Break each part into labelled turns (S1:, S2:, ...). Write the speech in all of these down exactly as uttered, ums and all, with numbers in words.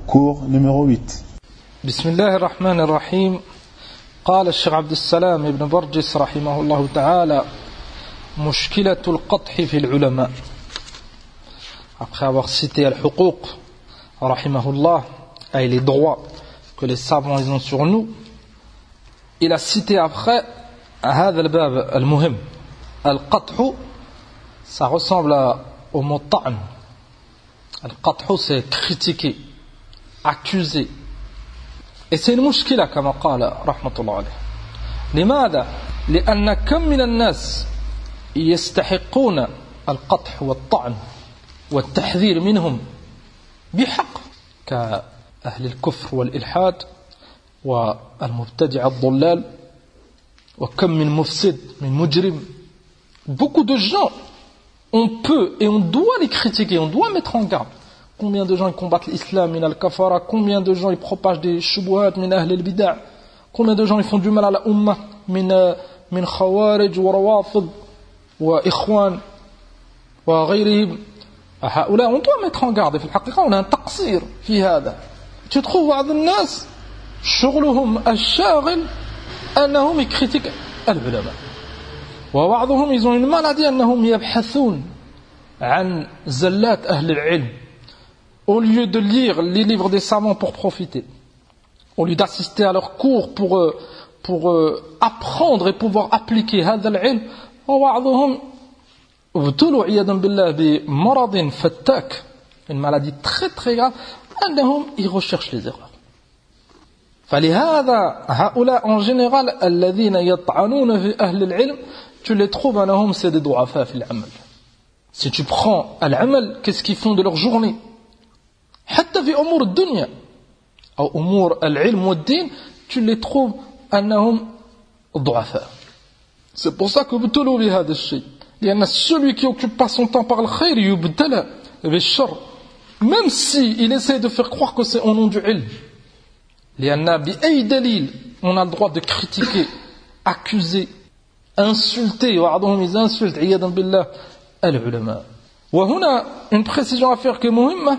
S1: Cours numéro huit.
S2: بسم الله الرحمن الرحيم. قال الشيخ عبد السلام ابن برجس رحمه الله تعالى: مشكلة القطح في العلماء. Après avoir cité al-huquq rahimahullah, et les droits que les savants ils ont sur nous, il a cité après هذا الباب المهم. القطح, ça ressemble au mot ta'n. القطح, c'est critiquer, accuser. Et c'est une mushkila كما قال رحمة الله عليه. لماذا؟ لأن كم من الناس يستحقون القطح والطعن والتحذير منهم بحق، كأهل الكفر والإلحاد والمبتدع الضلال، وكم من مفسد من مجرم. Beaucoup de gens, on peut et on doit les critiquer, on doit mettre en garde. Combien de gens ils combattent l'islam, min al-kafara, combien de gens ils propagent des shubuhat, min ahl al-bid'a, combien de gens ils font du mal à la ummah, min, min khawarij wa rawafid wa ikhwan wa ghayrihim. هؤلاء on doit mettre en garde. في الحقيقة on a un taqsir في هذا. Tu trouves بعض الناس شغلهم الشاغل أنهم يكريتيك العلماء، وبعضهم ils ont une maladie أنهم يبحثون عن زلات أهل العلم au lieu de lire les livres des savants pour profiter, au lieu d'assister à leurs cours pour, pour apprendre et pouvoir appliquer هذا العلم. وبعضهم ابتلوا عياذا بالله بمرض فتاك, une maladie très très grave, أنهم ils recherchent les erreurs. فلهذا هؤلاء en général الذين يطعنون في أهل العلم, tu les trouves أنهم c'est des ضعفاء في العمل. Si tu prends العمل, qu'est-ce qu'ils font de leur journée, حتى في أمور الدنيا أو أمور العلم والدين, tu les trouves أنهم ضعفاء. C'est pour ça que ابتلوا بهذا الشيء. لأن celui qui occupe pas son temps par le khayr يبتلى بالشر, même si il essaie de faire croire que c'est au nom du ilm. لأن بأي دليل on a le droit de critiquer, accuser, insulter, وبعضهم ils insultent عياذا بالله العلماء. وهنا une précision à faire que مهمة,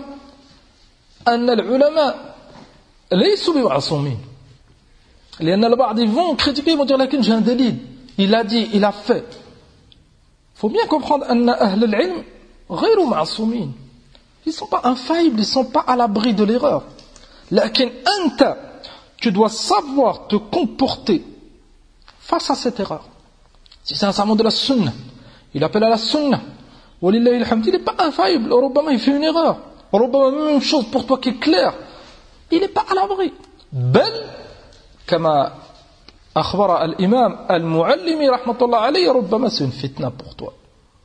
S2: أن العلماء ليسوا بمعصومين. لأن البعض ils vont critiquer, ils vont dire لكن j'ai un دليل, il a dit, il a fait. Il faut bien comprendre أن أهل العلم غير معصومين. Ils ne sont pas infaillibles, ils ne sont pas à l'abri de l'erreur. لكن أنت, tu dois savoir te comporter face à cette erreur. Si c'est un savant de la sunna, il appelle à la sunna, ولله الحمد, il n'est pas infaillible. ربما il fait une erreur, ربما même une chose pour toi qui est claire, il n'est pas à l'abri. بل كما أخبر الإمام المعلمي رحمة الله عليه, ربما c'est une fitna pour toi.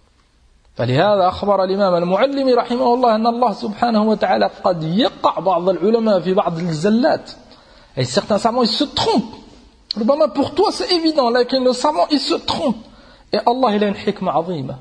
S2: فلهذا أخبر الإمام المعلمي رحمه الله أن الله سبحانه وتعالى قد يقع بعض العلماء في بعض الزلات. Et certains savants ils se trompent. ربما pour toi c'est évident, لكن le savant il se trompe. Et Allah il a une hikma عظيمة.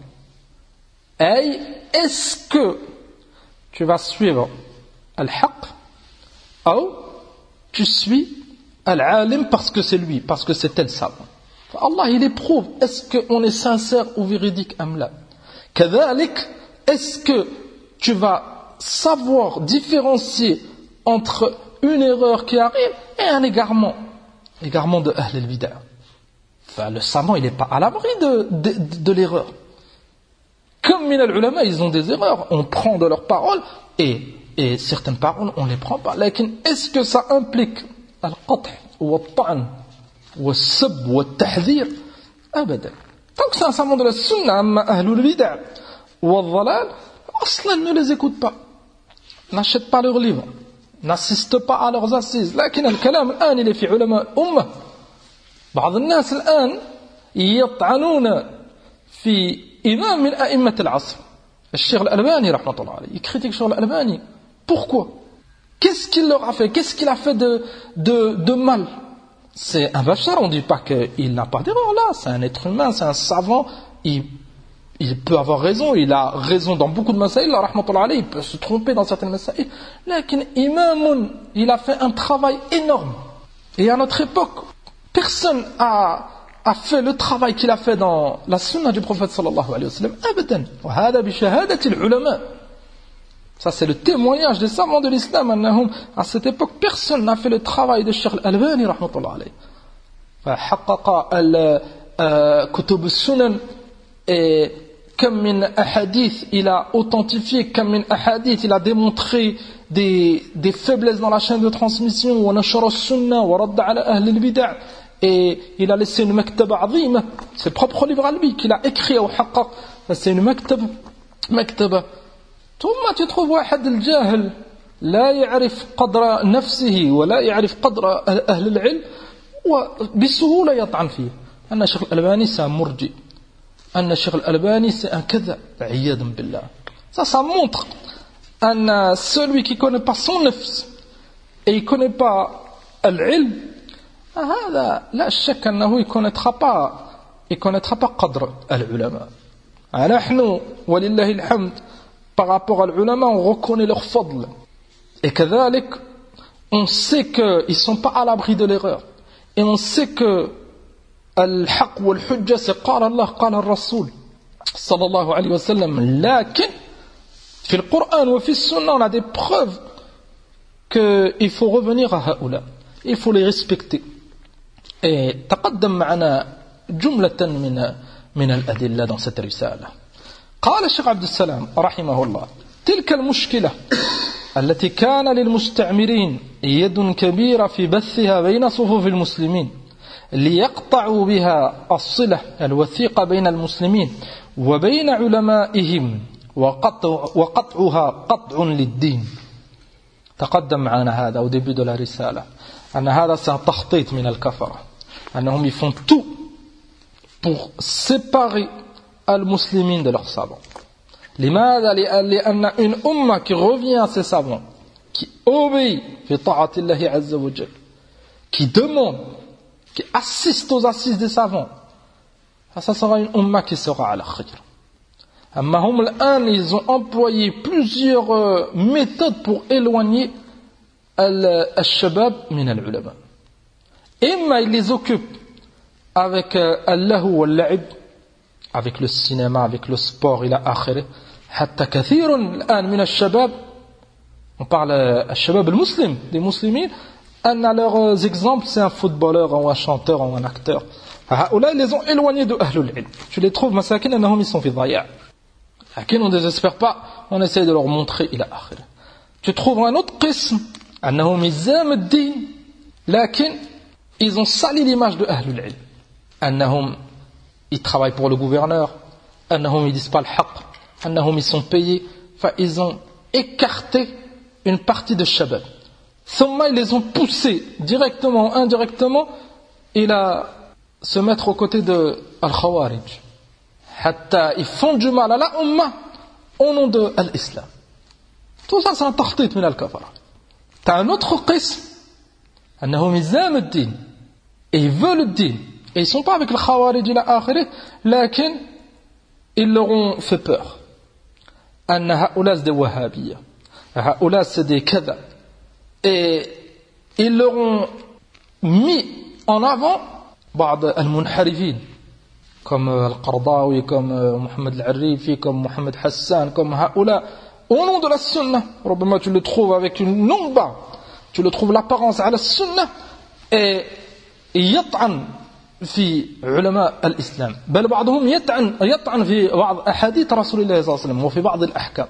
S2: أي est-ce que tu vas suivre al-haq ou tu suis al-alim parce que c'est lui, parce que c'est tel savant. Allah il éprouve, est-ce qu'on est sincère ou véridique am la. كذلك, est-ce que tu vas savoir différencier entre une erreur qui arrive et un égarement, égarement de Ahl al-Bid'a. Enfin, le savant il n'est pas à l'abri de, de, de, de l'erreur. Comme min al-ulama, ils ont des erreurs, on prend de leurs paroles et, et certaines paroles on ne les prend pas. لكن est-ce que ça implique القطع والطعن والسب والتحذير؟ أبدا. Tant que c'est un savant de la sunna, أما أهل البدع والضلال أصلا ne les écoute pas, n'achète pas leurs livres, n'assiste pas à leurs assises. لكن الكلام الآن اللي في علماء الأمة, بعض الناس الآن يطعنون في إمام من أئمة العصر, الشيخ الألباني رحمة الله عليه, il critique الشيخ الألباني. Pourquoi? Qu'est-ce qu'il leur a fait? Qu'est-ce qu'il a fait de, de, de mal? C'est un bachar, on ne dit pas qu'il n'a pas d'erreur là, c'est un être humain, c'est un savant, il, il peut avoir raison, il a raison dans beaucoup de masaïl, il peut se tromper dans certaines masaïl, mais imam, il a fait un travail énorme. Et à notre époque, personne a, a fait le travail qu'il a fait dans la sunna du prophète sallallahu alayhi wa sallam, abadan. Wa hada bi shahadati al-ulama. Ça, c'est le témoignage des savants de l'islam. À cette époque, personne n'a fait le travail de Cheikh Al-Albani, rahmatullah alayhi. فحقق كتب السنن كم من أحاديث il a authentifié كم من أحاديث il a démontré des, des faiblesses dans la chaîne de transmission ونشر السنة ورد على أهل البدع et il a laissé une maktaba عظيمة, c'est le propre livre à lui qu'il a écrit au حقق, c'est une maktaba maktaba. ثم تتروف واحد الجاهل لا يعرف قدر نفسه ولا يعرف قدر أهل العلم وبسهولة يطعن فيه أن الشيخ الألباني c'est un مرجئ, أن الشيخ الألباني c'est un كذا, عياذا بالله. Ça, ça montre أن celui qui connaît pas son nefs et il connaît pas العلم, هذا لا شك أنه يكونتra pas il connaîtra pas قدر العلماء. نحن ولله الحمد par rapport à l'ulama, on reconnaît leur fadl. Et كذلك, on sait qu'ils ne sont pas à l'abri de l'erreur. Et on sait que الحق والحجة c'est قال الله قال الرسول صلى الله عليه وسلم. لكن في القرآن وفي السنة on a des preuves qu'il faut revenir à هؤلاء, il faut les respecter. Et تقدم معنا جملة من من الأدلة dans cette رسالة. قال الشيخ عبد السلام رحمه الله: تلك المشكلة التي كان للمستعمرين يد كبيرة في بثها بين صفوف المسلمين ليقطعوا بها الصلة الوثيقة بين المسلمين وبين علمائهم وقطع وقطعها قطع للدين. تقدم معنا هذا au début de la رسالة أن هذا c'est un تخطيط من الكفرة, أنهم ils font tout pour séparer al-muslimin de leurs savants. لماذا؟ لأن une umma qui revient à ses savants, qui obéit في طاعة الله عز وجل, qui demande, qui assiste aux assises des savants, ça sera une umma qui sera à la khayr. أما هم الآن ils ont employé plusieurs méthodes pour éloigner al-shabab min al-ulama. إما ils les occupent avec al-lahu wal-la'ib, avec le cinéma, avec le sport إلى آخره. حتى كثير الآن من الشباب, on parle الشباب المسلم, des musulmans, أن leurs exemples c'est un footballeur ou un chanteur ou un acteur. هؤلاء ils les ont éloignés de أهل العلم. Tu les trouves مساكين أنهم ils sont في ضياع. لكن on ne désespère pas, on essaie de leur montrer إلى آخره. Tu trouves un autre قسم أنهم إزام الدين, لكن ils ont sali l'image de أهل العلم. أنهم ils travaillent pour le gouverneur, أنهم ils disent pas le haqq, أنهم ils sont payés. Enfin, ils ont écarté une partie de shabab. ثم ils les ont poussés directement ou indirectement إلى se mettre aux côtés de al-khawarij. حتى ils font du mal à la umma au nom de l'islam. Tout ça c'est un takhtit min al-kafara. T'as un autre qism أنهم إزام الدين, et ils veulent le din. Et ils ne sont pas avec le khawarij ila akhirih, lakin ils leur ont fait peur. أن هؤلاء des wahhabiyya, هؤلاء c'est des kada. Et ils leur ont mis en avant بعض المنحرفين comme al-Qardawi, comme Mohamed al-Arifi, comme Mohamed Hassan, comme هؤلاء au nom de la sunna. Probablement tu le trouves avec une longue barbe, tu le trouves l'apparence à la sunna, et يطعن في علماء الإسلام, بل بعضهم يطعن يطعن في بعض أحاديث رسول الله صلى الله عليه وسلم وفي بعض الأحكام.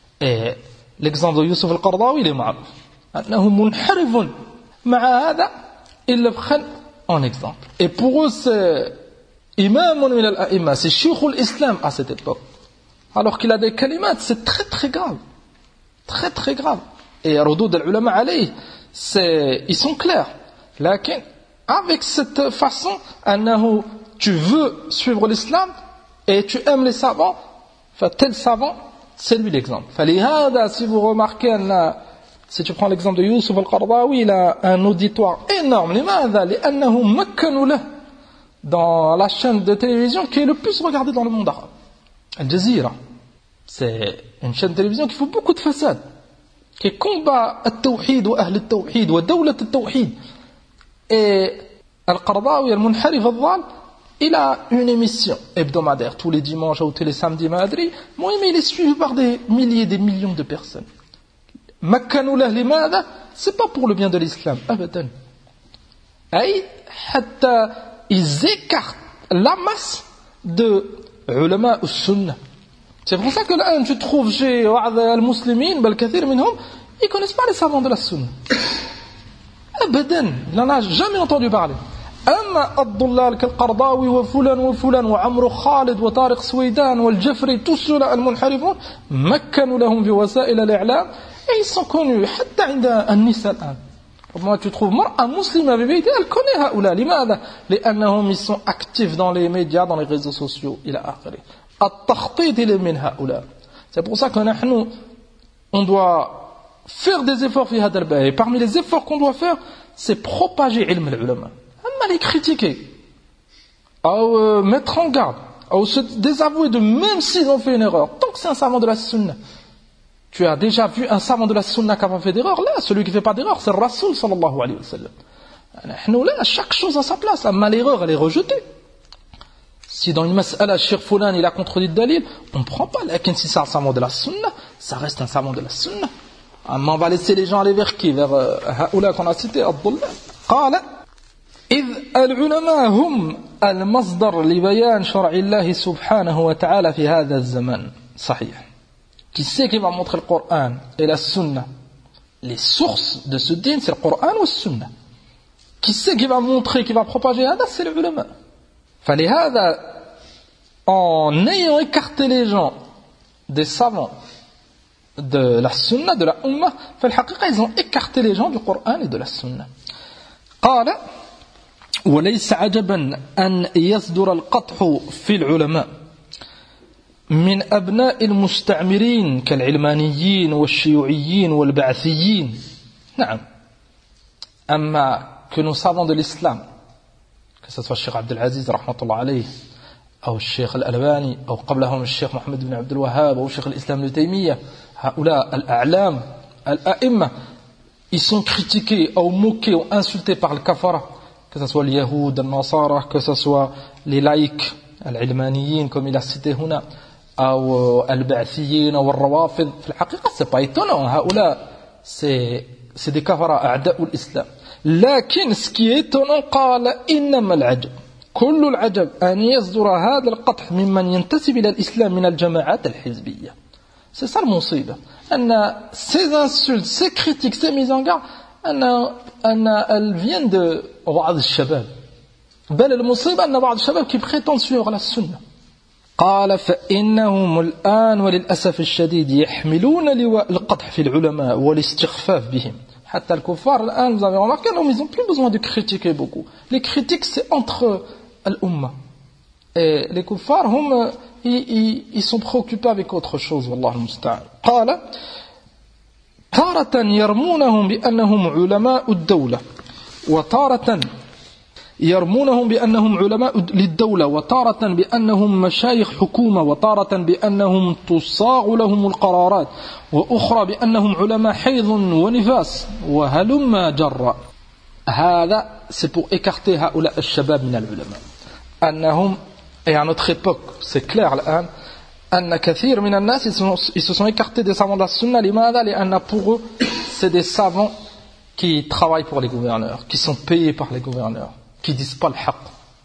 S2: l'exemple de Youssef al-Qardawi il est معروف أنه منحرف. مع هذا ils le prennent en exemple, et pour eux c'est imam من الأئمة, c'est شيخ الإسلام à cette époque, alors qu'il a des kalimat, c'est très très grave, très très grave. Et ردود العلماء عليه c'est ils sont clairs, لكن avec cette façon, أنه tu veux suivre l'islam et tu aimes les savants, tel savant, c'est lui l'exemple. فلهذا, si vous remarquez, أن, si tu prends l'exemple de Youssef al-Qardawi, il a un auditoire énorme. لماذا؟ لأنه مكنوا له dans la chaîne de télévision qui est le plus regardée dans le monde arabe. Al Jazeera, c'est une chaîne de télévision qui fait beaucoup de façade, qui combat التوحيد وأهل التوحيد ودولة التوحيد. Et Al-Qardawi, Al-Munharif, Al-Dhal, il a une émission hebdomadaire tous les dimanches ou tous les samedis madri, moi mais il est suivi par des milliers, des millions de personnes. Makkanu lahu limada, c'est pas pour le bien de l'islam, abadan. Aïe, hatta ils écartent la masse de ulama al-sunnah. C'est pour ça que là, tu trouves chez les musulmans, بالكثير منهم, ils connaissent pas les savants de la sunna. Abadan, il n'en a jamais entendu parler. أما الضلال كالقرضاوي وفلان وفلان وعمرو خالد وطارق سويدان والجفري tous ceux-là المنحرفون مكنوا لهم في وسائل الإعلام et ils sont connus حتى عند النساء الآن. Moi tu trouves مرأة مسلمة ببيتها elle connaît هؤلاء لماذا؟ لأنهم ils sont actifs dans les médias, dans les réseaux sociaux إلى آخره. التخطيط من هؤلاء. C'est pour ça que nous on doit faire des efforts في هذا الباب. Et parmi les efforts qu'on doit faire, c'est propager علم العلماء. Les critiquer, à euh, mettre en garde, à se désavouer de même s'ils ont fait une erreur. Tant que c'est un savant de la sunna, tu as déjà vu un savant de la sunna qui n'a pas fait d'erreur. Là, celui qui ne fait pas d'erreur, c'est le Rasoul sallallahu alayhi wa sallam. Nous là, chaque chose à sa place. Mais l'erreur, elle est rejetée. Si dans une mas'ala, Cheikh Foulan, il a contredit le dalil, on ne prend pas. Mais si c'est un savant de la sunna, ça reste un savant de la sunna. Mais on va laisser les gens aller vers qui? Vers Haoula qu'on a cité, Abdullah. Qala إذ العلماء هم المصدر لبيان شرع الله سبحانه وتعالى في هذا الزمان صحيح. Qui c'est qui va montrer le Coran et la Sunna? Les sources de ce din, c'est le Coran ou la Sunna. Qui c'est qui va montrer, qui va propager هذا? C'est les ulama. فلهذا, en ayant écarté les gens des savants de la Sunna, de la Ummah, فالحقيقة ils ont écarté les gens du Coran et de la Sunna. قال وليس عجبا أن يصدر القطح في العلماء من أبناء المستعمرين كالعلمانيين والشيوعيين والبعثيين. نعم. أما que nous savons de l'islam, que ce soit Cheikh Abdel Aziz rahmatullah alayh, أو الشيخ الألباني أو قبلهم الشيخ محمد بن عبد الوهاب أو شيخ الإسلام ابن تيمية، هؤلاء الأعلام الأئمة, ils sont critiqués ou moqués ou insultés par le kafara, que ce soit les Yahoud, les Nasara, que ce soit les laïcs, les ilmaniyin, comme il a cité هنا, ou les ba'thiyin, ou les rawafid. في الحقيقة, c'est pas étonnant. هؤلاء, c'est, c'est des kafara, أعداء الإسلام. لكن ce qui est étonnant, قال إنما العجب كل العجب أن يصدر هذا القطح ممن ينتسب إلى الإسلام من الجماعات الحزبية. C'est ça le مصيبة. أن ces insultes, ces critiques, ces mises en garde, أن أن elles viennent de بعض الشباب. بل المصيبة أن بعض الشباب qui prétendent suivre la sunna. قال فإنهم الآن وللأسف الشديد يحملون لواء القدح في العلماء والاستخفاف بهم. حتى الكفار الآن, vous avez remarqué, ils n'ont plus besoin de critiquer beaucoup. Les critiques, c'est entre l'umma. Et les kuffars, hum, ils, ils, ils sont préoccupés avec autre chose. والله المستعان. قال تارة يرمونهم بأنهم علماء الدولة وتارة يرمونهم بأنهم علماء للدولة وتارة بأنهم مشايخ حكومة وتارة بأنهم تصاغ لهم القرارات وأخرى بأنهم علماء حيض ونفاس وهلم جرا. هذا c'est pour écarter هؤلاء الشباب من العلماء أنهم, et à notre époque c'est clair الآن, أن كثير من الناس ils se sont écartés des savants de la sunna. لماذا؟ لأن pour eux c'est des savants qui travaillent pour les gouverneurs, qui sont payés par les gouverneurs, qui disent pas le haqq.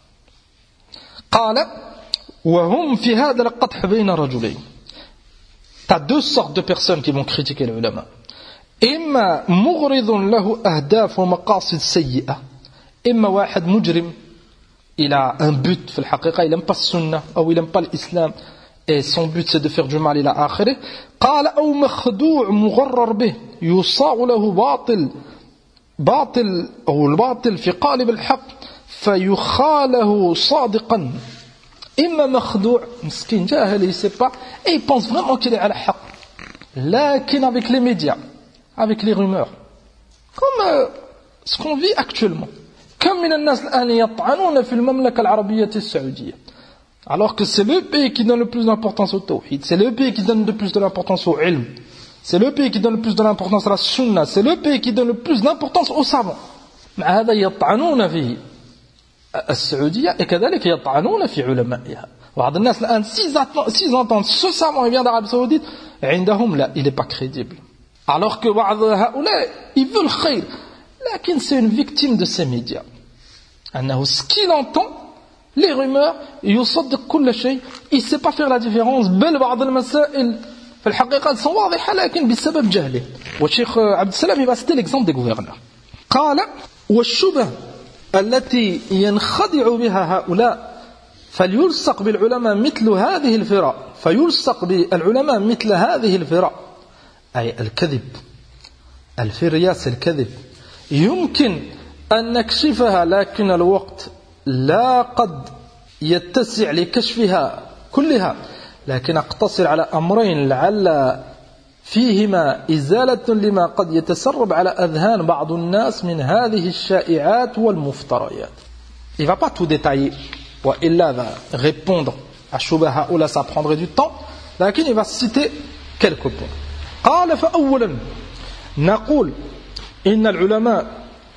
S2: قال وهم في هذا القدح بين رجلين. T'as deux sortes de personnes qui vont critiquer les ulama. إما مغرض له أهداف ومقاصد سيئة. إما واحد مجرم, il a un but في الحقيقة, il n'aime pas le sunna ou il n'aime pas l'islam et son but c'est de faire du mal إلى آخره. قال أو مخدوع مغرر به يصاغ له باطل باطل أو الباطل في قالب الحق فيخاله صادقا. إما مخدوع مسكين جاهل, il ne sait pas et il pense vraiment qu'il est à la haq, لكن avec les médias, avec les rumeurs, comme euh, ce qu'on vit actuellement. كم من الناس الآن يطعنون في المملكة العربية السعودية, alors que c'est le pays qui donne le plus d'importance au tawhid, c'est le pays qui donne le plus de l'importance au ilm, c'est le pays qui donne le plus de l'importance à la sunna, c'est le pays qui donne le plus d'importance aux savants. مع هذا يطعنون فيه السعودية كذلك يطعنون في علمائها. بعض الناس الآن s'ils entendent ce savant il vient d'Arabie Saoudite عندهم لا il n'est pas crédible. Alors que بعض هؤلاء ils veulent خير لكن c'est une victime de ces médias. أنه ce qu'il entend les rumeurs يصدق كل شيء il sait pas faire la différence بل بعض المسائل في الحقيقة sont واضحة لكن بسبب جهله. والشيخ عبد السلام il va citer l'exemple des gouverneurs. قال والشبه التي ينخدع بها هؤلاء فليلصق بالعلماء مثل هذه الفرق فيلصق بالعلماء مثل هذه الفرق أي الكذب الفرياس الكذب يمكن أن نكشفها لكن الوقت لا قد يتسع لكشفها كلها لكن أقتصر على أمرين لعل فيهما إزالة لما قد يتسرب على أذهان بعض الناس من هذه الشائعات والمفتريات. Il ne va pas tout détailler. وإلا va répondre à شبهة أولى ça prendrait du temps. لكن il va citer quelques points. قال فأولا نقول إن العلماء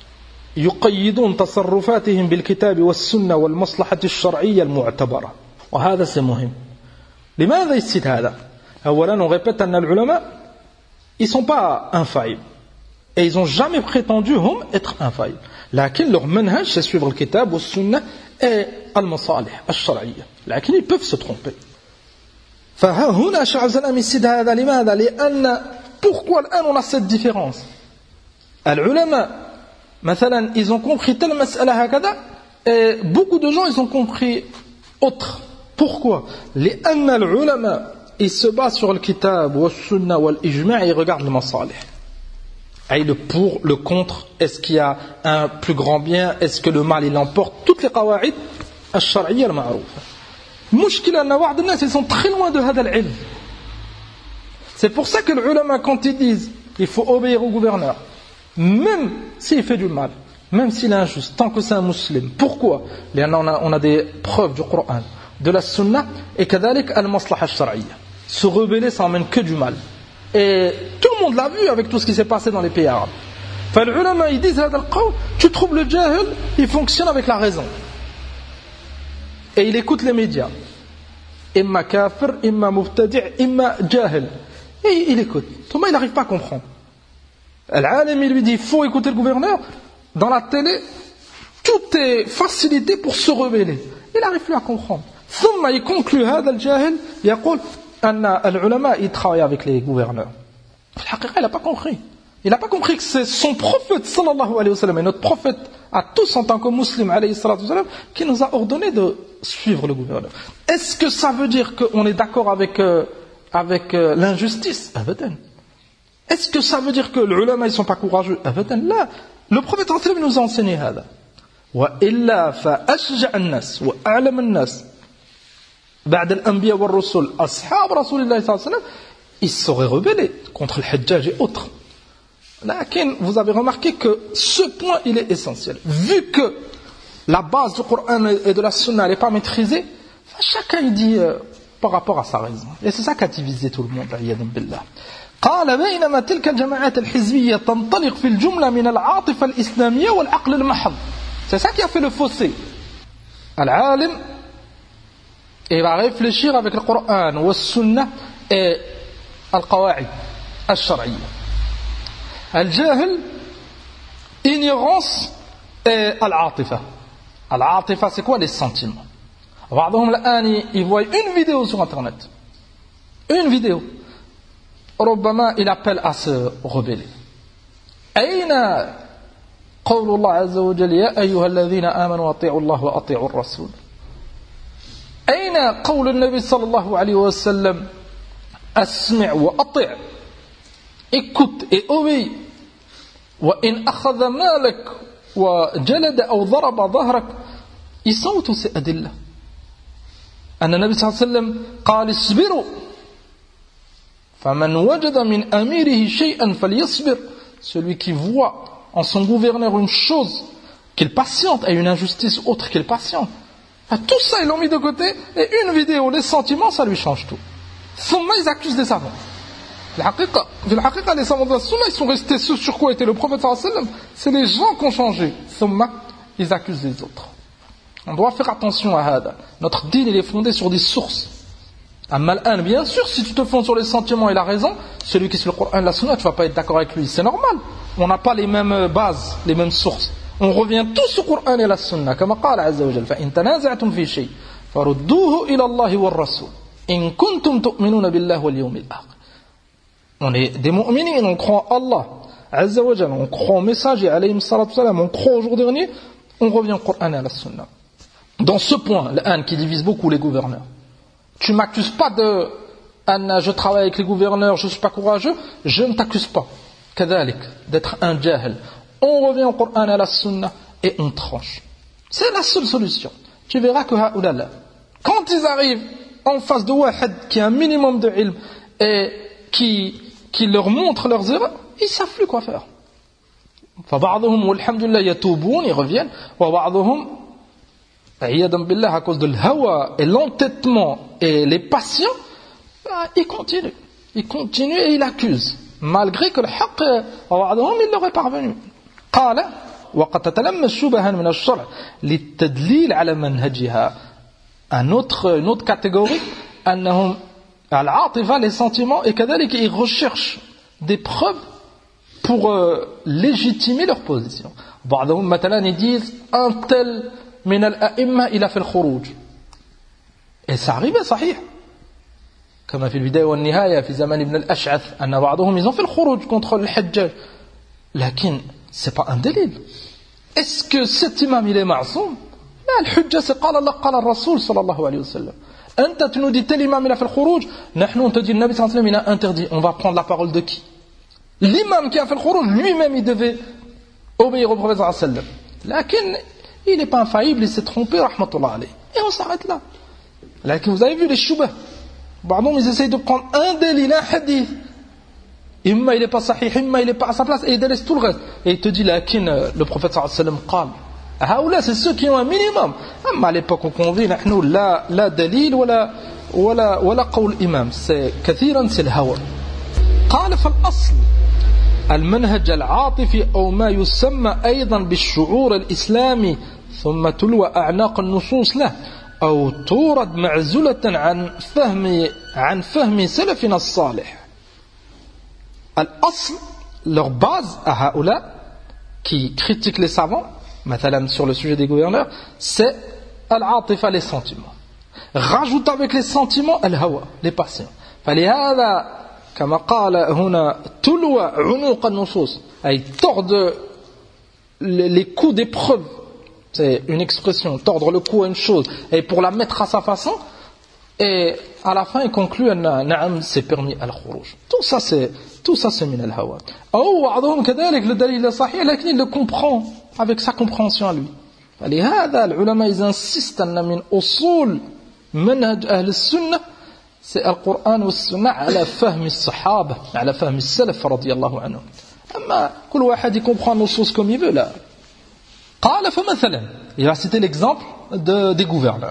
S2: يقيدون تصرفاتهم بالكتاب والسنة والمصلحة الشرعية المعتبرة. وهذا سمهم. لماذا يسيد هذا؟ أولا on répète أن العلماء ils ne sont pas infaillibles et ils n'ont jamais prétendu هم être infaillibles لكن leur manhaj c'est suivre le kitab ou sunna et المصالح الشرعية لكن ils peuvent se tromper. فهنا الشيخ عبد السلام يسيد هذا لماذا؟ لأن pourquoi الآن on a cette différence. العلماء مثلا ils ont compris telle مسألة هكذا et beaucoup de gens ils ont compris autre. Pourquoi? لأن العلماء ils se basent sur le kitab ou le sunna ou l'ijma' et ils regardent le masalih. Et le pour, le contre, est-ce qu'il y a un plus grand bien, est-ce que le mal il l'emporte, toutes les qawaïd al-shar'iyya al-ma'roufa. Mouchkila anna ba'd an-nas ils sont très loin de hada al-ilm. C'est pour ça que les ulama quand ils disent il faut obéir au gouverneur même s'il fait du mal, même s'il est injuste, tant que c'est un musulman. Pourquoi? Parce qu'on a, on a des preuves du Coran, de la sunna et kadalik al-maslaha al-shar'iyya. Se rebeller, ça emmène que du mal. Et tout le monde l'a vu avec tout ce qui s'est passé dans les pays arabes. Enfin, les ulama, ils disent, tu trouves le jahil, il fonctionne avec la raison. Et il écoute les médias. Imma kafir, imma mubtadi', imma jahil. Et il écoute. Thomas, il n'arrive pas à comprendre. Al-alim, il lui dit, il faut écouter le gouverneur. Dans la télé, tout est facilité pour se rebeller. Il n'arrive plus à comprendre. ثم il conclut هذا الجاهل يقول أن العلماء ils travaillent avec les gouverneurs. الحقيقة il n'a pas compris. Il n'a pas compris que c'est son prophète sallallahu alayhi wa sallam et notre prophète à tous en tant que musulmans alayhi salatu wa sallam qui nous a ordonné de suivre le gouverneur. Est-ce que ça veut dire qu'on est d'accord avec euh, avec euh, l'injustice? Abadan. Est-ce que ça veut dire que les ulama ils sont pas courageux? Abadan. Là, le prophète sallallahu alayhi wa sallam nous a enseigné هذا. وإلا فأشجع الناس وأعلم الناس بعد الأنبياء والرسل أصحاب رسول الله صلى الله عليه وسلم ils seraient rebellés contre le Hajjaj et autres. Lakin, vous avez remarqué que ce point il est essentiel. Vu que la base du Coran et de la Sunna n'est pas maîtrisée, chacun il dit euh, par rapport à sa raison. Et c'est ça qui a divisé tout le monde. قال بينما تلك الجماعات الحزبية تنطلق في الجملة من العاطفة الإسلامية والعقل المحض. C'est ça qui a fait le fossé. Al-alim, il va réfléchir avec le Coran, ou le Sunnah et al-Qawa'id, al-Shar'iyya. Al-Jahil, ignorance et al-Atifa. Al-Atifa, c'est quoi les sentiments? Ba'dhum l'an, ils voient une vidéo sur Internet. Une vidéo. ربما il appelle à se rebeller. أين قول الله عز وجل يا أيها الذين آمنوا أطيعوا الله وأطيعوا الرسول. أين قول النبي صلى الله عليه وسلم أسمع وأطع écoute et obéis وإن أخذ مالك وجلد أو ضرب ظهرك. Ils sont où tous ces أدلة؟ أن النبي صلى الله عليه وسلم قال اصبروا فمن وجد من أميره شيئا فليصبر. Celui qui voit en son gouverneur une chose qu'il patiente et une injustice autre qu'il patiente. Tout ça ils l'ont mis de côté et une vidéo, les sentiments ça lui change tout. Thumma ils accusent les savants. Les savants de la Sunna ils sont restés ceux sur quoi était le prophète sallallahu alayhi wa sallam. C'est les gens qui ont changé. Thumma ils accusent les autres. On doit faire attention à hada. Notre din, il est fondé sur des sources. Amma al-an, bien sûr, si tu te fondes sur les sentiments et la raison, celui qui est sur le Coran et la Sunna, tu vas pas être d'accord avec lui. C'est normal. On n'a pas les mêmes bases, les mêmes sources. On revient tous au Coran et la Sunna. Comme قال عز وجل فإن تنازعتم في شيء فردوه إلى الله والرسول إن كنتم تؤمنون بالله واليوم الآخر. On est des mu'minines, on croit en Allah, Azza wa Jalla, on croit au messager, alayhi salatu salam, on croit au jour dernier, on revient au Coran et à la Sunna. Dans ce point, l'an qui divise beaucoup les gouverneurs, tu m'accuses pas de Anna, je travaille avec les gouverneurs, je suis pas courageux, je ne t'accuse pas, kadalik, d'être un jahil. On revient au Coran et à la Sunna et on tranche. C'est la seule solution. Tu verras que haoulala, quand ils arrivent en face de wahid qui a un minimum de ilm et qui, qui leur montre leurs erreurs, ils ne savent plus quoi faire. فبعضهم والحمد لله يتوبون, ils reviennent, وبعضهم عياذا بالله à cause de l'hawa et l'entêtement et les passions, ils continuent. Ils continuent et ils accusent. Malgré que le haqq, وبعضهم il leur est parvenu. قال وقد تتلمس شبها من الشرع للتدليل على منهجها. Un autre, une autre catégorie, أنهم العاطفة, les sentiments, et كذلك ils recherchent des preuves pour euh, légitimer leur position. بعضهم مثلا ils disent un tel من الأئمة il a fait le khuruj. Et ça arrive صحيح. كما في البداية والنهاية في زمان ابن الأشعث أن بعضهم ils ont fait le khuruj contre le Hajjaj. لكن c'est pas un délil. Est-ce que cet imam il est ma'soum? لا, الحجة c'est قال الله قال الرسول صلى الله عليه وسلم. أنت tu nous dis tel imam il a fait le khuruj, نحن on te dit le Nabi sallallahu alayhi wa sallam il a interdit. On va prendre la parole de qui? L'imam qui a fait le khuruj, lui-même il devait obéir au prophète sallallahu alayhi wa sallam. لكن il n'est pas infaillible, il s'est trompé rahmatullah alayhi. Et on s'arrête là. لكن vous avez vu les shubah. Pardon, ils essayent de prendre un délil, un hadith. Imma il n'est pas sahih, imma il n'est pas à sa place, et ils délaissent tout le reste. Et il te dit, lakin, le prophète sallallahu alayhi wa sallam, qal. Haoula, c'est ceux qui ont un minimum. Amma à l'époque où on vit, nous, la, la dalil, wala, wala, wala qawl imam. C'est, kathiran, c'est le hawa. قال فالأصل المنهج العاطفي أو ما يسمى أيضا بالشعور الإسلامي ثم تلوى أعناق النصوص له أو تورد معزولة عن فهم عن فهم سلفنا الصالح. الأصل, leur base à Haoula qui critiquent les savants, مثلا sur le sujet des gouverneurs, c'est al-atifa, les sentiments. Rajoute avec les sentiments al-hawa, les passions. فلهذا كما قال هنا تلوى عنق النصوص, ay tordre les coups des preuves. C'est une expression, tordre le cou à une chose et pour la mettre à sa façon, et à la fin il conclut na'am, c'est permis al-khuruj. Tout ça c'est tout ça c'est min al-hawa. Ou بعضهم كذلك le dalil sahih, لكن il le comprend avec sa compréhension à lui. فلهذا العلماء ils insistent أن من أصول منهج أهل السنة c'est القرآن والسنة على فهم الصحابة على فهم السلف رضي الله عنهم. أما كل واحد il comprend nos sources comme il veut là. قال فمثلا, il va citer l'exemple de, des gouverneurs.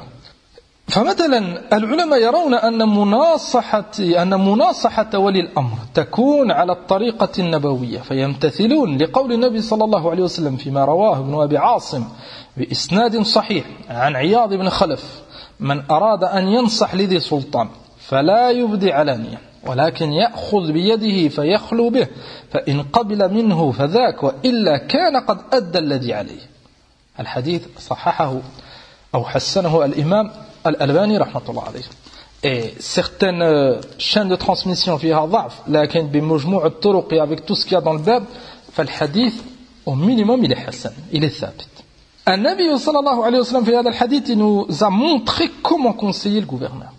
S2: فمثلا العلماء يرون أن مناصحة أن مناصحة ولي الأمر تكون على الطريقة النبوية فيمتثلون لقول النبي صلى الله عليه وسلم فيما رواه ابن أبي عاصم بإسناد صحيح عن عياض بن خلف من أراد أن ينصح لذي سلطان فلا يبدي علانية ولكن يأخذ بيده فيخلو به فإن قبل منه فذاك وإلا كان قد أدى الذي عليه. الحديث صححه أو حسنه الإمام الألباني رحمة الله عليه. Et certaines chaînes de transmission فيها ضعف لكن بمجموع الطرق avec tout ce qu'il y a dans le bab فالحديث au minimum il est حسن, il est ثابت. النبي صلى الله عليه وسلم في هذا الحديث nous a montré comment conseiller le gouverneur.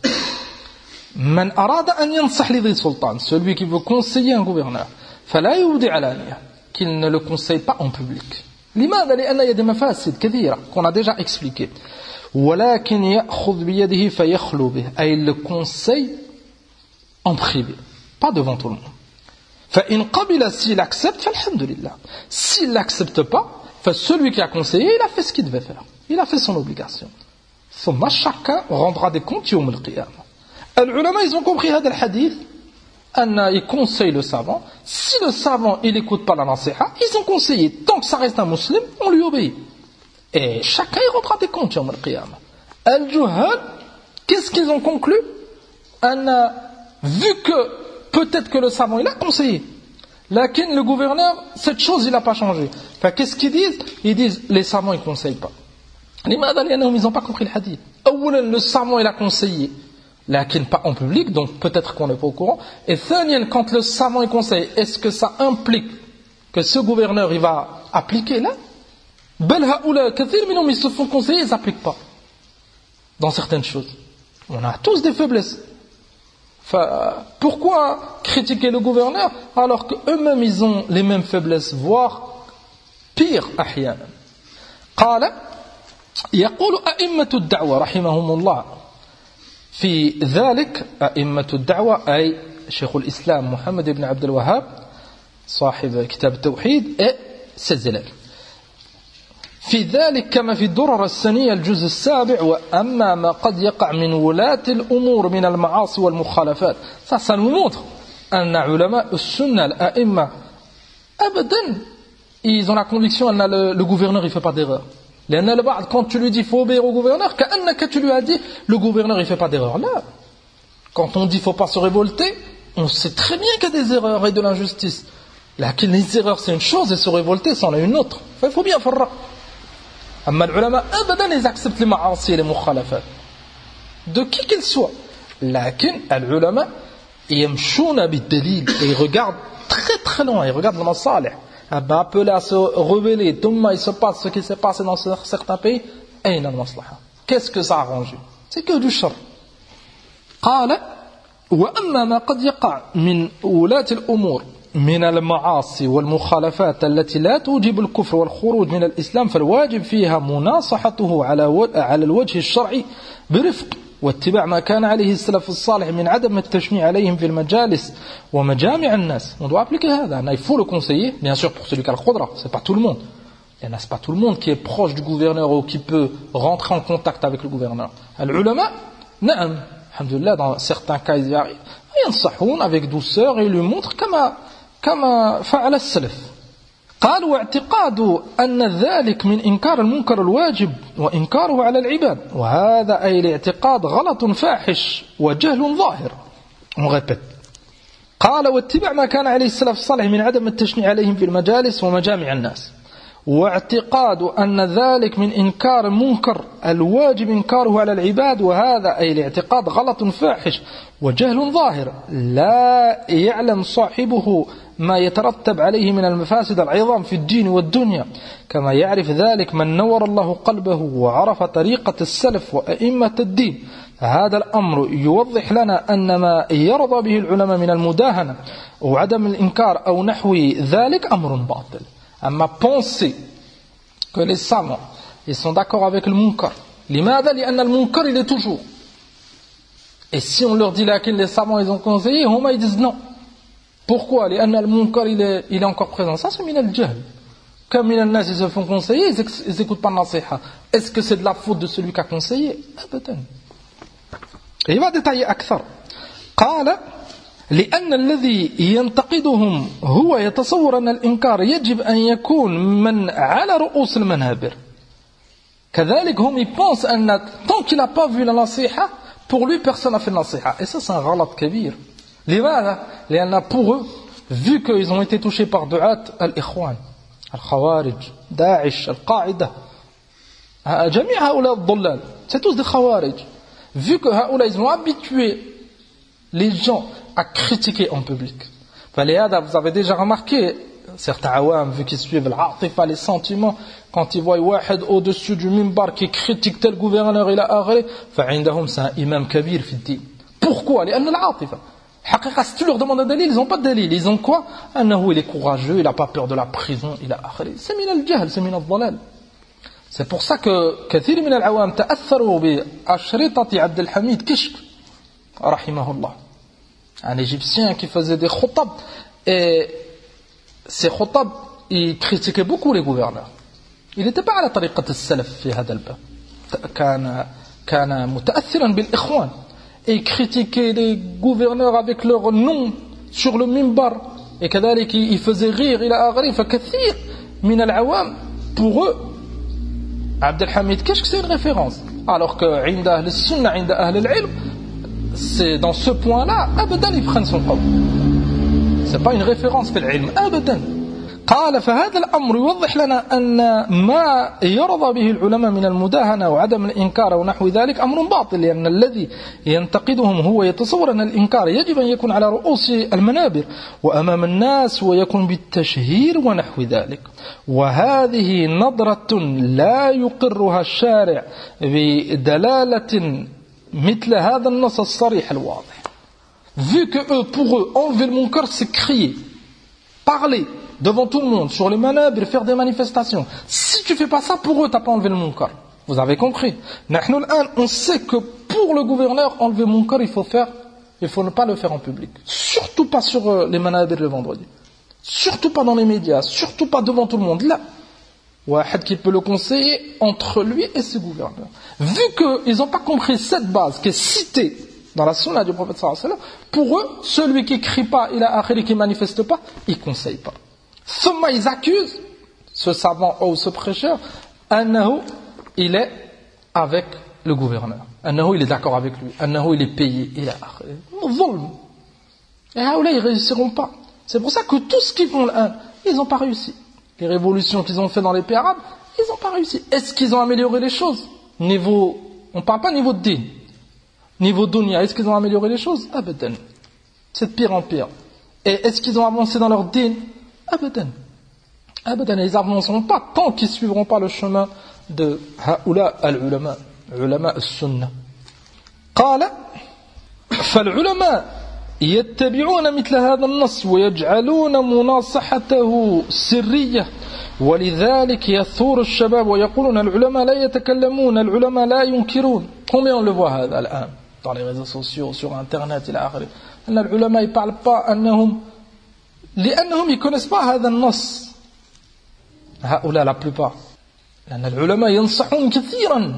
S2: من أراد أن ينصح لذي سلطان, celui qui veut conseiller un gouverneur فلا يبدي علانية, qu'il ne le conseille pas en public. لماذا؟ لأن il y a des مفاسد كثيرة qu'on a déjà expliqué. ولكن يأخذ بيده فيخلو به, et il le conseille en privé, pas devant tout le monde. فإن قبل, s'il accepte فالحمد لله. S'il n'accepte pas, celui qui a conseillé, il a fait ce qu'il devait faire, il a fait son obligation. ثم chacun rendra des comptes يوم القيامة. العلماء ils ont compris هذا الحديث أن ils conseillent le savant. Si le savant il n'écoute pas la nasiha, ils ont conseillé, tant que ça reste un musulman, on lui obéit. Et chacun y rendra des comptes yawm al-qiyamah. Al-Juhal, qu'est-ce qu'ils ont conclu? Anna, vu que peut-être que le savant il a conseillé, lakin le gouverneur, cette chose il n'a pas changé. Enfin, qu'est-ce qu'ils disent? Ils disent les savants ils ne conseillent pas. Les madaliens ils n'ont pas compris le hadith. Le savant il a conseillé, lakin pas en public, donc peut-être qu'on n'est pas au courant. Et thaniyan, quand le savant il conseille, est-ce que ça implique que ce gouverneur il va appliquer là? Bel haoula, kathir minhum ils se font conseiller, ils n'appliquent pas dans certaines choses. On a tous des faiblesses. Enfin, pourquoi critiquer le gouverneur alors qu'eux-mêmes ils ont les mêmes faiblesses, voire pire أحيانا. قال يقول أئمة الدعوة رحمهم الله في ذلك أئمة الدعوة أي شيخ الإسلام محمد بن عبد الوهاب صاحب كتاب التوحيد et ses élèves في ذلك كما في الدرر السنية الجزء السابع وأما ما قد يقع من ولاة الأمور من المعاصي والمخالفات. Ça, ça nous montre أن علماء السنة الأئمة أبدا ils ont la conviction que le, le gouverneur il fait pas d'erreur. لأن البعض quand tu lui dis faut obéir au gouverneur كأنك tu lui as dit le gouverneur il fait pas d'erreur. Là, quand on dit faut pas se révolter, on sait très bien qu'il y a des erreurs et de l'injustice. Là, les erreurs c'est une chose et se révolter c'en est une autre. Il faut bien faire. أما العلماء أبدا ils acceptent les معاصي et les مخالفات de qui qu'ils soient. لكن العلماء يمشون بالدليل et ils regardent très très loin, ils regardent le masalih. Appelé à se rebeller, ثم il se passe ce qui s'est passé dans certains pays. أين المصلحة? Qu'est-ce que ça a arrangé? C'est que du shar. قال وأما ما قد يقع من ولاة الأمور من المعاصي والمخالفات التي لا توجب الكفر والخروج من الإسلام فالواجب فيها مناصحته على على الوجه الشرعي برفق واتباع ما كان عليه السلف الصالح من عدم التشنيع عليهم في المجالس ومجامع الناس. On doit appliquer هذا. Il faut le conseiller, bien sûr pour celui qui a le qudra, c'est pas tout le monde. Il y en a, c'est pas tout le monde qui est proche du gouverneur ou qui peut rentrer en contact avec le gouverneur. العلماء نعم alhamdulillah dans certains cas ils y arrivent. ينصحون avec douceur et ils lui montrent كما كما فعل السلف. قال واعتقاد أن ذلك من إنكار المنكر الواجب وإنكاره على العباد وهذا أي الاعتقاد غلط فاحش وجهل ظاهر. On répète. قال واتباع ما كان عليه السلف الصالح من عدم التشنيع عليهم في المجالس ومجامع الناس واعتقاد أن ذلك من إنكار المنكر الواجب إنكاره على العباد وهذا أي الاعتقاد غلط فاحش وجهل ظاهر لا يعلم صاحبه ما يترتب عليه من المفاسد العظام في الدين والدنيا كما يعرف ذلك من نور الله قلبه وعرف طريقة السلف وأئمة الدين. هذا الأمر يوضح لنا أن ما يرضى به العلماء من المداهنة وعدم الإنكار أو نحو ذلك أمر باطل. أما penser que les savants ils sont d'accord avec le munkar. لماذا؟ لأن المنكر il est toujours. Et si on leur dit là que les savants ils ont conseillé, ils disent non. Pourquoi? لأن المنكر il est, il est encore présent. Ça c'est min al-jahl. Comme min al-nas ils se font conseiller, ils n'écoutent pas nasiha. Est-ce que c'est de la faute de celui qui a conseillé? أبدا. Et il va détailler أكثر. قال لأن الذي ينتقدهم هو يتصور أن الإنكار يجب أن يكون من على رؤوس المنابر. كذلك هم ils pensent أن tant qu'il n'a pas vu la nasiha, pour lui personne n'a fait la nasiha. Et ça c'est un غلط كبير. لماذا؟ لأن pour eux, vu qu'ils ont été touchés par du'at al-ikhwan, al-khawarij, Daesh, al-Qaïda, جميع هؤلاء الضلال, c'est tous des khawarij. Vu que هؤلاء ils ont habitué les gens à critiquer en public. فلهذا vous avez déjà remarqué certains awam vu qu'ils suivent l'atifa, les sentiments, quand ils voient واحد au-dessus du minbar qui critique tel gouverneur il a aghré, فعندهم c'est un imam kabir في الدين. Pourquoi? لأن العاطفة. حقيقة si tu leur demandes un dalil, ils n'ont pas de dalil. Ils ont quoi? أنه il est courageux, il n'a pas peur de la prison, il a aghré. C'est min al-jahl, c'est min al-dhalal. C'est pour ça que كثير من العوام تأثروا بأشرطة عبد الحميد كشك رحمه الله. Un Égyptien qui faisait des khutab et ces khutab il critiquait beaucoup les gouverneurs. Il n'était pas à la طريقة السلف في هذا الباب. كان كان متأثرا بالإخوان et il critiquait les gouverneurs avec leur nom sur le minbar et كذلك il faisait rire il a aghré فكثير من العوام pour eux Abdel Hamid, qu'est-ce que c'est une référence? Alors que عند أهل السنة عند أهل العلم, c'est dans ce point-là, أبدا ils prennent son قول. C'est pas une référence في العلم أبدا. قال فهذا الأمر يوضح لنا أن ما يرضى به العلماء من المداهنة وعدم الإنكار ونحو ذلك أمر باطل لأن الذي ينتقدهم هو يتصور أن الإنكار يجب أن يكون على رؤوس المنابر وأمام الناس ويكون بالتشهير ونحو ذلك وهذه نظرة لا يقرها الشارع بدلالة مثل هذا النص الصريح الواضح. Vu que eux, pour eux, enlever le munkar, c'est crier, parler devant tout le monde, sur les manabir, faire des manifestations. Si tu fais pas ça, pour eux, t'as pas enlevé le munkar. Vous avez compris? On sait que pour le gouverneur, enlever le munkar, il faut faire, il faut ne pas le faire en public. Surtout pas sur les manabir le vendredi. Surtout pas dans les médias. Surtout pas devant tout le monde. Là, Wahad qui peut le conseiller entre lui et ses gouverneurs. Vu qu'ils n'ont pas compris cette base qui est citée dans la sunna du prophète sallallahu alayhi wa sallam, pour eux, celui qui crie pas, il a akhiri, qui manifeste pas, il conseille pas. Thumma, ils accusent ce savant ou ce prêcheur, annahu, il est avec le gouverneur. Annahu, il est d'accord avec lui. Annahu, il est payé. Il est akhiri. Zulm. Et là, ils réussiront pas. C'est pour ça que tout ce qu'ils font là, ils n'ont pas réussi. Les révolutions qu'ils ont fait dans les pays arabes, ils n'ont pas réussi. Est-ce qu'ils ont amélioré les choses? Niveau, on ne parle pas niveau de din. Niveau dunya, est-ce qu'ils ont amélioré les choses? Abadan. C'est de pire en pire. Et est-ce qu'ils ont avancé dans leur din? Abadan. Abadan. Ils n'avanceront pas tant qu'ils ne suivront pas le chemin de haoula al-ulama, ulama al-sunnah. قال فالعلماء يتبعون مثل هذا النص ويجعلون مناصحته سرية ولذلك يثور الشباب ويقولون العلماء لا يتكلمون العلماء لا ينكرون. Combien on le voit هذا الآن dans les réseaux sociaux, sur internet إلى آخره. أن العلماء ne parlent pas أنهم لأنهم يكونس pas هذا النص هؤلاء la plupart لأن العلماء ينصحون كثيرا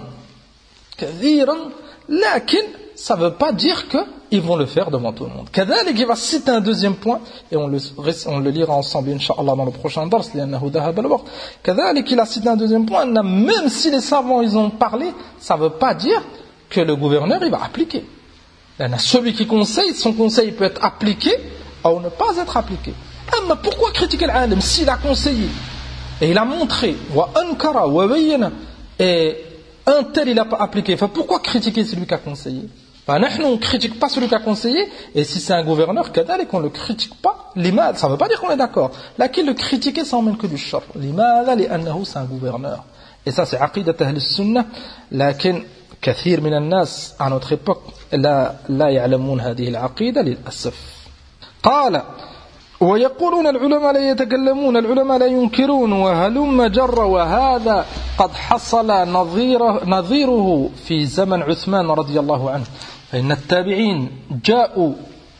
S2: كثيرا لكن ça ne veut pas dire qu'ils vont le faire devant tout le monde. كذلك il va citer un deuxième point et on le, on le lira ensemble Inch'Allah dans le prochain dars لأنه ذهب الوقت. كذلك il a cité un deuxième point, même si les savants ils ont parlé, ça ne veut pas dire que le gouverneur il va appliquer. Celui qui conseille, son conseil peut être appliqué ou ne pas être appliqué. Mais pourquoi critiquer l'alim s'il a conseillé et il a montré وأنكر وبين et un tel il n'a pas appliqué, enfin, pourquoi critiquer celui qui a conseillé? Enfin, nous, on ne critique pas celui qui a conseillé, et si c'est un gouverneur, qu'on ne le critique pas, l'imad, ça ne veut pas dire qu'on est d'accord. Là, qu'il le critiquer, ça emmène que du shar. L'imad, l'annahu, c'est un gouverneur. Et ça, c'est aqidat ahl sunnah, lakin, kathir min al-nas, à notre époque, la, la ya'lamoun hadihi al-aqida, lil-asaf. Qala, ويقولون العلماء لا يتكلمون العلماء لا ينكرون وهلم جر وهذا قد حصل نظيره, نظيره في زمن عثمان رضي الله عنه فإن التابعين جاءوا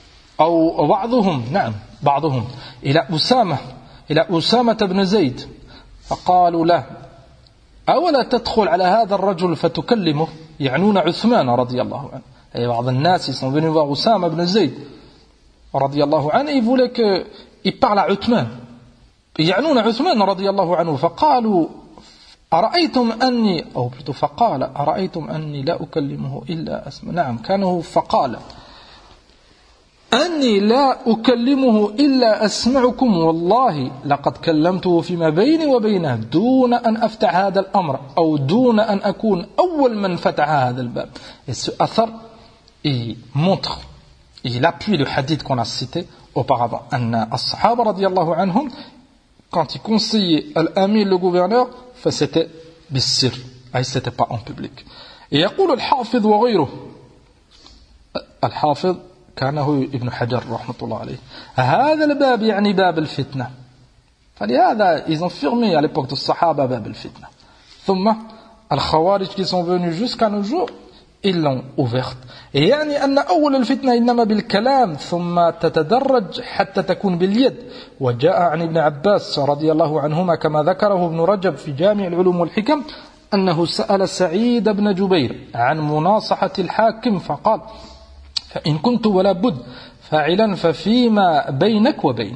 S2: أو بعضهم نعم بعضهم إلى أسامة إلى أسامة بن زيد فقالوا له أولا تدخل على هذا الرجل فتكلمه يعنون عثمان رضي الله عنه. Et بعض الناس ils sont venus voir Usama ibn Zayd رضي الله عنه, il voulait qu'il parle à Uthman. يعنون عثمان رضي الله عنه فقالوا أرأيتم أني أو plutôt فقال أرأيتم أني لا أكلمه إلا أسمع. نعم كانه فقال أني لا أكلمه إلا أسمعكم والله لقد كلمته فيما بيني وبينه دون أن أفتح هذا الأمر أو دون أن أكون أول من فتح هذا الباب. Et ce athar il montre, il appuie le hadith qu'on a cité auparavant. Anna as-sahaba radiyallahu anhum, quand ils conseillaient al-amir, le gouverneur, c'était bis-sir, c'était pas en public. Et يقول الحافظ وغيره, الحافظ كان هو ابن حجر رحمة الله عليه, هذا الباب يعني باب الفتنة. فلهذا ils ont fermé à l'époque de Sahaba باب الفتنة. ثم الخوارج qui sont venus jusqu'à nos jours, ils l'ont ouverte. يعني أن أول الفتنة إنما بالكلام ثم تتدرج حتى تكون باليد. وجاء عن ابن عباس رضي الله عنهما كما ذكره ابن رجب في جامع العلوم والحكم أنه سأل سعيد بن جبير عن مناصحة الحاكم فقال فإن كنت ولا بد فاعلا ففيما بينك وبينه.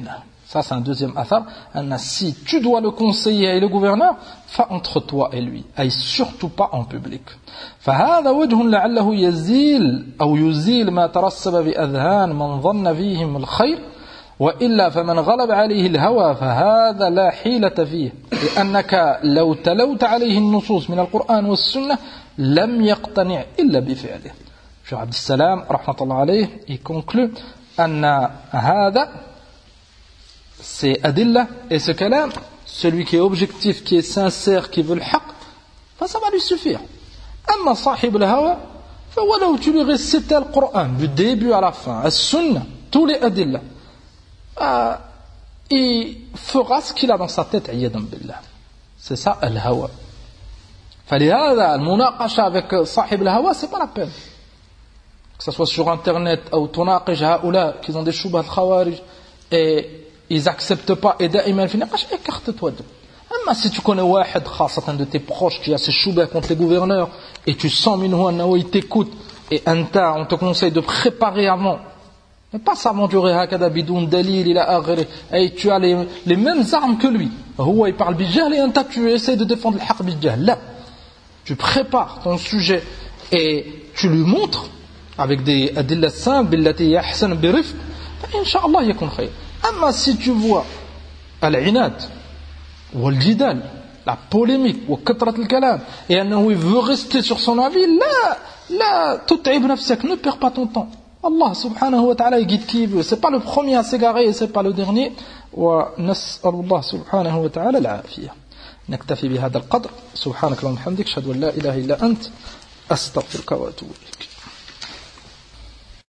S2: Ça, c'est un deuxième athar. Si tu dois le conseiller et le gouverneur, fa entre toi et lui. Aille surtout pas en public. فهذا وجه لعله يزيل أو يزيل ما ترسب بأذهان من ظن فيهم الخير وإلا فمن غلب عليه الهوى فهذا لا حيلة فيه لأنك لو تلوت عليه النصوص من القرآن والسنة لم يقتنع إلا بفعله. Cheikh Abd Salam, rahmatullah alayh, il conclut أن هذا c'est adilla et ce kalam, celui qui est objectif, qui est sincère, qui veut le haqq, ça va lui suffire. Amma sahib al-hawa, فولو tu lui récites le Coran du début à la fin, as-sunnah, tous les adilla, euh, il fera ce qu'il a dans sa tête, ayyadan billah. C'est ça al-hawa. فلهذا المناقشة avec sahib al-hawa, c'est pas la peine. Que ce soit sur internet ou tunaqish haoula qui ont des shubhat khawarij et ils acceptent pas et daïman fi naqash, écarte-toi d'eux. Mais si tu connais واحد خاصة de tes proches qui a ses shubhas contre les gouverneurs et tu sens minhu annahu il t'écoute et anta on te conseille de préparer avant, mais pas s'aventurer hakada bidoun dalil ila aghiri, et tu as les, les mêmes armes que lui, huwa il parle bijahl et anta tu essaies de défendre le haqq bijahl. Là tu prépares ton sujet et tu lui montres avec des adillas simples billati yahsan birifq, inch'Allah yakun khayr. Amma si tu vois al-inad ou al-jidal, la polémique ou katrat al-kalam, et annahu il veut rester sur son avis, là, là, tut'ib nafsak, ne perds pas ton temps. Allah subhanahu wa ta'ala il guide qui il veut. C'est pas le premier à s'égarer et c'est pas le dernier. Wa nas'alullah subhanahu wa ta'ala al-afiyah. نكتفي بهذا القدر. سبحانك اللهم وبحمدك أشهد أن لا إله إلا أنت أستغفرك وأتوب إليك.